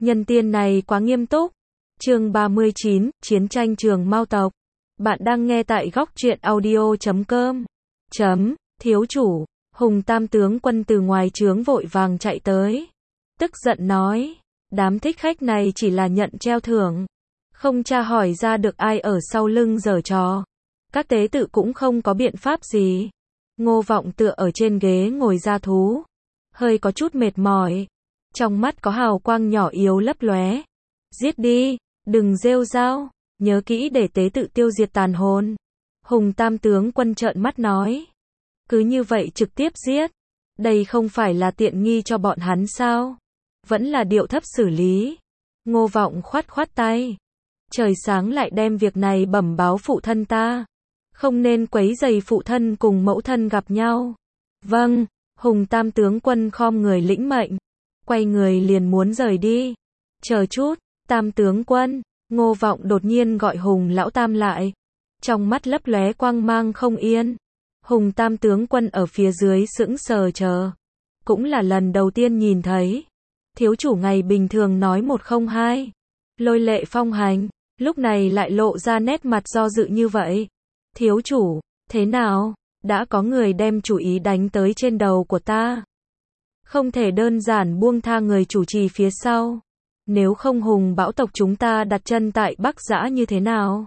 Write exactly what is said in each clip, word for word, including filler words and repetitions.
Nhân tiên này quá nghiêm túc. Chương ba mươi chín, Chiến tranh Trường Mao tộc. Bạn đang nghe tại góc truyện audio chấm com. Chấm, thiếu chủ, Hùng Tam tướng quân từ ngoài trướng vội vàng chạy tới. Tức giận nói, đám thích khách này chỉ là nhận treo thưởng. Không tra hỏi ra được ai ở sau lưng giở trò. Các tế tự cũng không có biện pháp gì. Ngô Vọng tựa ở trên ghế ngồi ra thú. Hơi có chút mệt mỏi. Trong mắt có hào quang nhỏ yếu lấp lóe. Giết đi, đừng rêu rao, nhớ kỹ để tế tự tiêu diệt tàn hồn. Hùng Tam tướng quân trợn mắt nói. Cứ như vậy trực tiếp giết. Đây không phải là tiện nghi cho bọn hắn sao? Vẫn là điệu thấp xử lý. Ngô Vọng khoát khoát tay. Trời sáng lại đem việc này bẩm báo phụ thân ta. Không nên quấy rầy phụ thân cùng mẫu thân gặp nhau. Vâng, Hùng Tam tướng quân khom người lĩnh mệnh. Quay người liền muốn rời đi. Chờ chút, Tam tướng quân. Ngô Vọng đột nhiên gọi Hùng lão Tam lại. Trong mắt lấp lóe quang mang không yên. Hùng Tam tướng quân ở phía dưới sững sờ chờ. Cũng là lần đầu tiên nhìn thấy. Thiếu chủ ngày bình thường nói một không hai. Lôi lệ phong hành. Lúc này lại lộ ra nét mặt do dự như vậy. Thiếu chủ, thế nào? Đã có người đem chủ ý đánh tới trên đầu của ta. Không thể đơn giản buông tha người chủ trì phía sau. Nếu không Hùng Bão tộc chúng ta đặt chân tại Bắc Giã như thế nào?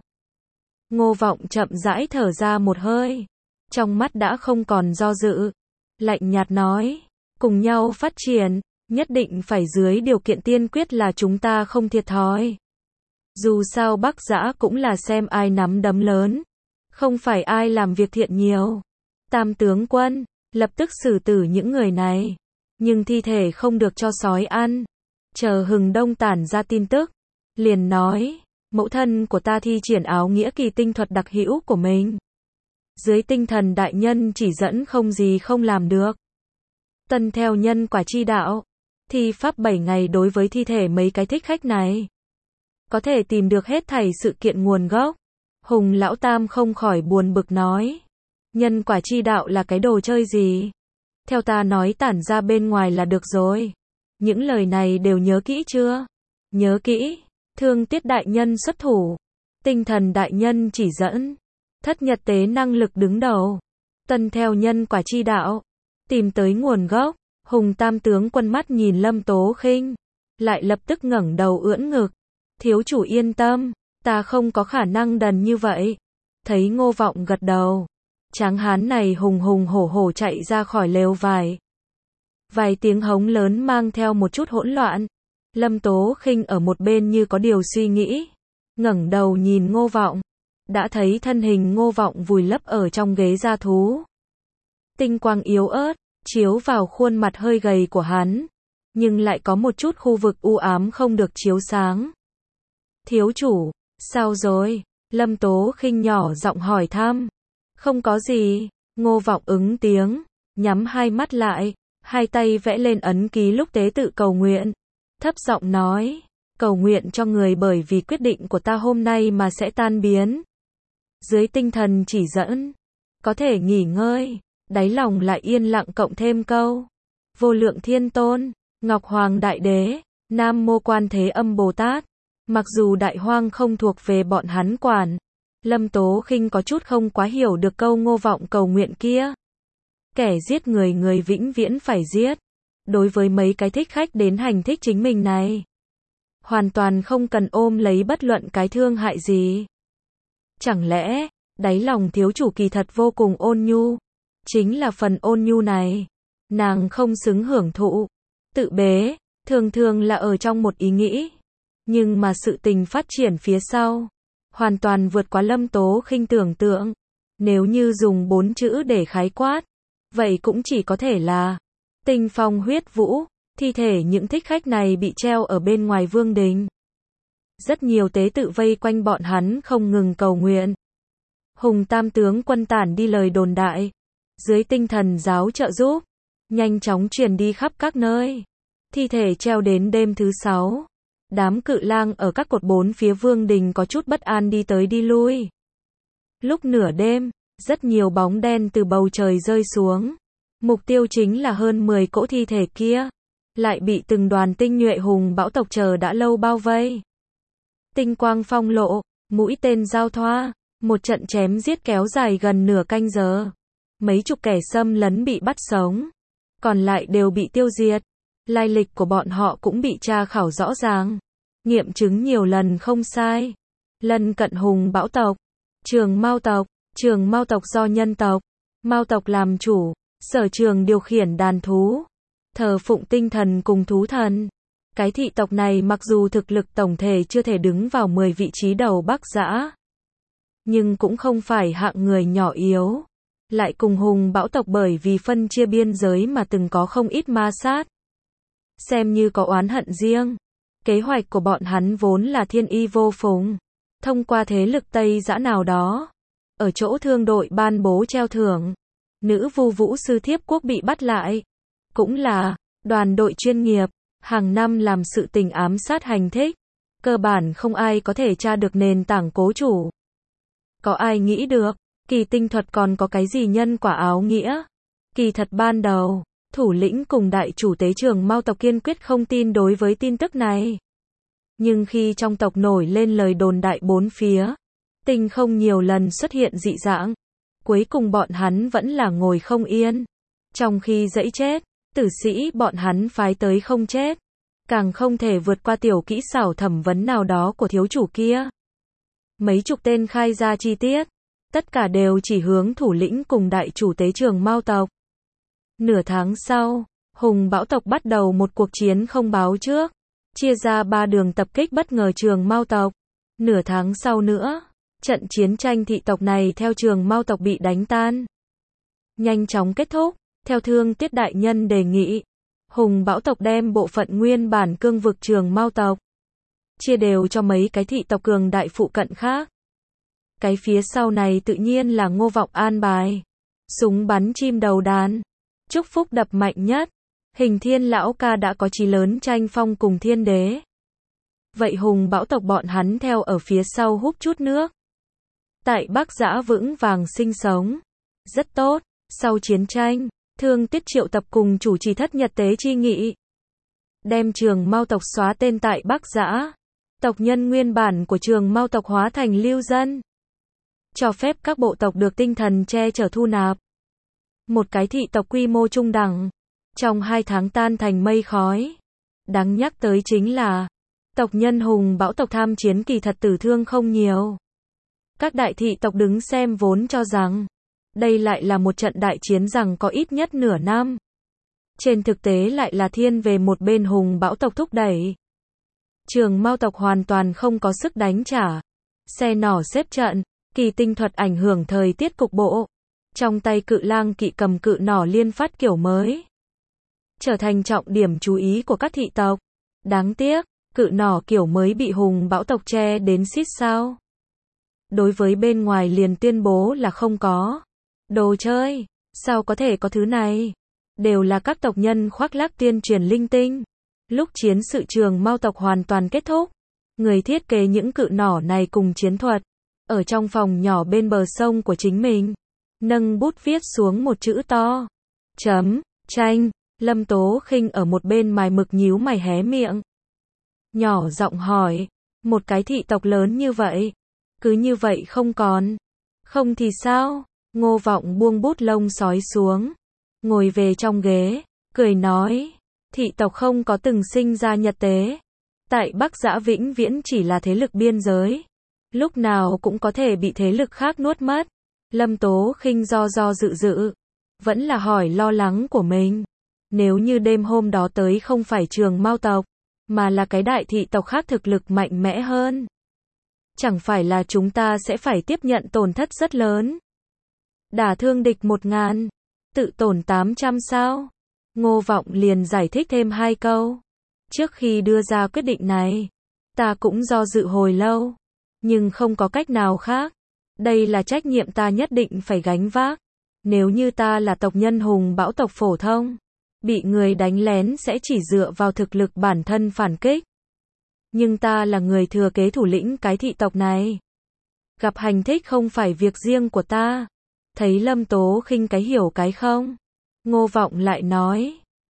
Ngô Vọng chậm rãi thở ra một hơi. Trong mắt đã không còn do dự. Lạnh nhạt nói. Cùng nhau phát triển. Nhất định phải dưới điều kiện tiên quyết là chúng ta không thiệt thòi. Dù sao Bắc Giã cũng là xem ai nắm đấm lớn. Không phải ai làm việc thiện nhiều. Tam tướng quân, lập tức xử tử những người này. Nhưng thi thể không được cho sói ăn. Chờ Hừng Đông tản ra tin tức. Liền nói, mẫu thân của ta thi triển áo nghĩa kỳ tinh thuật đặc hữu của mình. Dưới tinh thần đại nhân chỉ dẫn không gì không làm được. Tân theo nhân quả chi đạo. Thi pháp bảy ngày đối với thi thể mấy cái thích khách này. Có thể tìm được hết thảy sự kiện nguồn gốc. Hùng lão Tam không khỏi buồn bực nói. Nhân quả chi đạo là cái đồ chơi gì? Theo ta nói tản ra bên ngoài là được rồi. Những lời này đều nhớ kỹ chưa? Nhớ kỹ. Thương Tiết đại nhân xuất thủ. Tinh thần đại nhân chỉ dẫn. Thất nhật tế năng lực đứng đầu. Tân theo nhân quả chi đạo. Tìm tới nguồn gốc. Hùng Tam tướng quân mắt nhìn Lâm Tố Khinh. Lại lập tức ngẩng đầu ưỡn ngực. Thiếu chủ yên tâm. Ta không có khả năng đần như vậy. Thấy Ngô Vọng gật đầu. Tráng hán này hùng hùng hổ hổ chạy ra khỏi lều vải. Vài tiếng hống lớn mang theo một chút hỗn loạn. Lâm Tố Khinh ở một bên như có điều suy nghĩ. Ngẩng đầu nhìn Ngô Vọng. Đã thấy thân hình Ngô Vọng vùi lấp ở trong ghế gia thú. Tinh quang yếu ớt, chiếu vào khuôn mặt hơi gầy của hắn. Nhưng lại có một chút khu vực u ám không được chiếu sáng. Thiếu chủ, sao rồi? Lâm Tố Khinh nhỏ giọng hỏi thăm. Không có gì, Ngô Vọng ứng tiếng, nhắm hai mắt lại, hai tay vẽ lên ấn ký lúc tế tự cầu nguyện. Thấp giọng nói, cầu nguyện cho người bởi vì quyết định của ta hôm nay mà sẽ tan biến. Dưới tinh thần chỉ dẫn, có thể nghỉ ngơi, đáy lòng lại yên lặng cộng thêm câu. Vô lượng thiên tôn, Ngọc Hoàng Đại Đế, Nam Mô Quan Thế Âm Bồ Tát. Mặc dù đại hoang không thuộc về bọn hắn quản. Lâm Tố Khinh có chút không quá hiểu được câu Ngô Vọng cầu nguyện kia. Kẻ giết người người vĩnh viễn phải giết. Đối với mấy cái thích khách đến hành thích chính mình này. Hoàn toàn không cần ôm lấy bất luận cái thương hại gì. Chẳng lẽ, đáy lòng thiếu chủ kỳ thật vô cùng ôn nhu. Chính là phần ôn nhu này. Nàng không xứng hưởng thụ. Tự bế, thường thường là ở trong một ý nghĩ. Nhưng mà sự tình phát triển phía sau. Hoàn toàn vượt quá Lâm Tố Khinh tưởng tượng. Nếu như dùng bốn chữ để khái quát. Vậy cũng chỉ có thể là tinh phong huyết vũ. Thi thể những thích khách này bị treo ở bên ngoài vương đình. Rất nhiều tế tự vây quanh bọn hắn không ngừng cầu nguyện. Hùng Tam tướng quân tản đi lời đồn đại. Dưới tinh thần giáo trợ giúp. Nhanh chóng truyền đi khắp các nơi. Thi thể treo đến đêm thứ sáu. Đám cự lang ở các cột bốn phía vương đình có chút bất an đi tới đi lui. Lúc nửa đêm, rất nhiều bóng đen từ bầu trời rơi xuống. Mục tiêu chính là hơn mười cỗ thi thể kia. lại bị từng đoàn tinh nhuệ hùng bão tộc chờ đã lâu bao vây. Tinh quang phong lộ, mũi tên giao thoa, một trận chém giết kéo dài gần nửa canh giờ. Mấy chục kẻ xâm lấn bị bắt sống, còn lại đều bị tiêu diệt. Lai lịch của bọn họ cũng bị tra khảo rõ ràng, nghiệm chứng nhiều lần không sai. Lân cận hùng bão tộc, Trường Mao tộc, Trường Mao tộc do nhân tộc Mao tộc làm chủ, sở trường điều khiển đàn thú, thờ phụng tinh thần cùng thú thần. Cái thị tộc này mặc dù thực lực tổng thể chưa thể đứng vào mười vị trí đầu Bắc Dã, nhưng cũng không phải hạng người nhỏ yếu. Lại cùng hùng bão tộc bởi vì phân chia biên giới mà từng có không ít ma sát. Xem như có oán hận riêng. Kế hoạch của bọn hắn vốn là thiên y vô phùng. Thông qua thế lực Tây Dã nào đó, ở chỗ thương đội ban bố treo thưởng, nữ vu vũ sư thiếp quốc bị bắt lại. Cũng là đoàn đội chuyên nghiệp, hàng năm làm sự tình ám sát hành thích. Cơ bản không ai có thể tra được nền tảng cố chủ. Có ai nghĩ được, kỳ tinh thuật còn có cái gì nhân quả áo nghĩa? Kỳ thật ban đầu, thủ lĩnh cùng đại chủ tế Trường Mao tộc kiên quyết không tin đối với tin tức này. Nhưng khi trong tộc nổi lên lời đồn đại bốn phía, tinh không nhiều lần xuất hiện dị dạng, cuối cùng bọn hắn vẫn là ngồi không yên. Trong khi dẫy chết, tử sĩ bọn hắn phái tới không chết, càng không thể vượt qua tiểu kỹ xảo thẩm vấn nào đó của thiếu chủ kia. Mấy chục tên khai ra chi tiết, tất cả đều chỉ hướng thủ lĩnh cùng đại chủ tế Trường Mao tộc. Nửa tháng sau, hùng bão tộc bắt đầu một cuộc chiến không báo trước, chia ra ba đường tập kích bất ngờ Trường Mao tộc. Nửa tháng sau nữa, trận chiến tranh thị tộc này theo Trường Mao tộc bị đánh tan. Nhanh chóng kết thúc, theo Thương Tiết đại nhân đề nghị, hùng bão tộc đem bộ phận nguyên bản cương vực Trường Mao tộc chia đều cho mấy cái thị tộc cường đại phụ cận khác. Cái phía sau này tự nhiên là Ngô Vọng an bài. Súng bắn chim đầu đàn, chúc phúc đập mạnh nhất. Hình Thiên lão ca đã có chí lớn tranh phong cùng thiên đế. Vậy hùng bão tộc bọn hắn theo ở phía sau húp chút nước. Tại Bắc Dã vững vàng sinh sống. Rất tốt. Sau chiến tranh, Thương Tiết triệu tập cùng chủ trì thất nhật tế chi nghị. Đem Trường Mao tộc xóa tên tại Bắc Dã. Tộc nhân nguyên bản của Trường Mao tộc hóa thành lưu dân. Cho phép các bộ tộc được tinh thần che chở thu nạp. Một cái thị tộc quy mô trung đẳng, trong hai tháng tan thành mây khói. Đáng nhắc tới chính là, tộc nhân hùng bão tộc tham chiến kỳ thật tử thương không nhiều. Các đại thị tộc đứng xem vốn cho rằng, đây lại là một trận đại chiến rằng có ít nhất nửa năm. Trên thực tế lại là thiên về một bên hùng bão tộc thúc đẩy. Trường Mao tộc hoàn toàn không có sức đánh trả. Xe nỏ xếp trận, kỳ tinh thuật ảnh hưởng thời tiết cục bộ. Trong tay cự lang kỵ cầm cự nỏ liên phát kiểu mới, trở thành trọng điểm chú ý của các thị tộc. Đáng tiếc, cự nỏ kiểu mới bị hùng bão tộc che đến xít sao. Đối với bên ngoài liền tuyên bố là không có. Đồ chơi, sao có thể có thứ này? Đều là các tộc nhân khoác lác tuyên truyền linh tinh. Lúc chiến sự Trường Mao tộc hoàn toàn kết thúc, người thiết kế những cự nỏ này cùng chiến thuật, ở trong phòng nhỏ bên bờ sông của chính mình, nâng bút viết xuống một chữ to. Chấm, tranh. Lâm Tố Khinh ở một bên mài mực nhíu mày hé miệng. Nhỏ giọng hỏi, một cái thị tộc lớn như vậy, cứ như vậy không còn. Không thì sao? Ngô Vọng buông bút lông sói xuống, ngồi về trong ghế, cười nói, thị tộc không có từng sinh ra nhật tế. Tại Bắc Dã vĩnh viễn chỉ là thế lực biên giới. Lúc nào cũng có thể bị thế lực khác nuốt mất. Lâm Tố Khinh do do dự dự, vẫn là hỏi lo lắng của mình. Nếu như đêm hôm đó tới không phải Trường Mao tộc, mà là cái đại thị tộc khác thực lực mạnh mẽ hơn, chẳng phải là chúng ta sẽ phải tiếp nhận tổn thất rất lớn. Đả thương địch một ngàn, tự tổn tám trăm sao? Ngô Vọng liền giải thích thêm hai câu. Trước khi đưa ra quyết định này, ta cũng do dự hồi lâu, nhưng không có cách nào khác. Đây là trách nhiệm ta nhất định phải gánh vác. Nếu như ta là tộc nhân hùng bão tộc phổ thông, bị người đánh lén sẽ chỉ dựa vào thực lực bản thân phản kích. Nhưng ta là người thừa kế thủ lĩnh cái thị tộc này. Gặp hành thích không phải việc riêng của ta. Thấy Lâm Tố Khinh cái hiểu cái không? Ngô Vọng lại nói,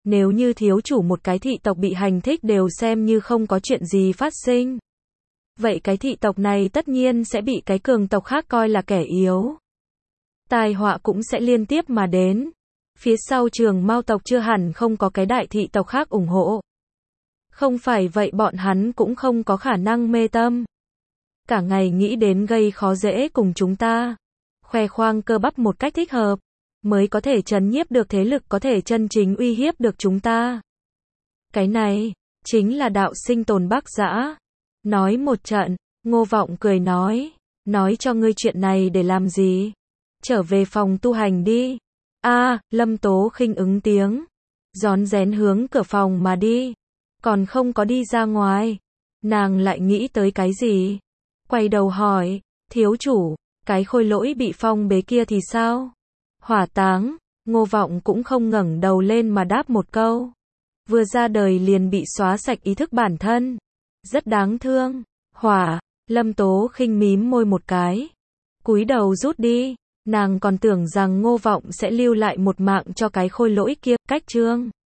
Nếu như thiếu chủ một cái thị tộc bị hành thích đều xem như không có chuyện gì phát sinh. Vậy cái thị tộc này tất nhiên sẽ bị cái cường tộc khác coi là kẻ yếu. Tai họa cũng sẽ liên tiếp mà đến. Phía sau Trường Mao tộc chưa hẳn không có cái đại thị tộc khác ủng hộ. Không phải vậy bọn hắn cũng không có khả năng mê tâm. Cả ngày nghĩ đến gây khó dễ cùng chúng ta. Khoe khoang cơ bắp một cách thích hợp. Mới có thể trấn nhiếp được thế lực có thể chân chính uy hiếp được chúng ta. Cái này, chính là đạo sinh tồn Bắc Dã. Nói một trận, Ngô Vọng cười nói. Nói cho ngươi chuyện này để làm gì? Trở về phòng tu hành đi. A, Lâm Tố Khinh ứng tiếng. Rón rén hướng cửa phòng mà đi. Còn không có đi ra ngoài. Nàng lại nghĩ tới cái gì? Quay đầu hỏi, thiếu chủ, cái khôi lỗi bị phong bế kia thì sao? Hỏa táng, Ngô Vọng cũng không ngẩng đầu lên mà đáp một câu. Vừa ra đời liền bị xóa sạch ý thức bản thân. Rất đáng thương. Hỏa, Lâm Tố Khinh mím môi một cái. Cúi đầu rút đi. Nàng còn tưởng rằng Ngô Vọng sẽ lưu lại một mạng cho cái khôi lỗi kia. Cách chương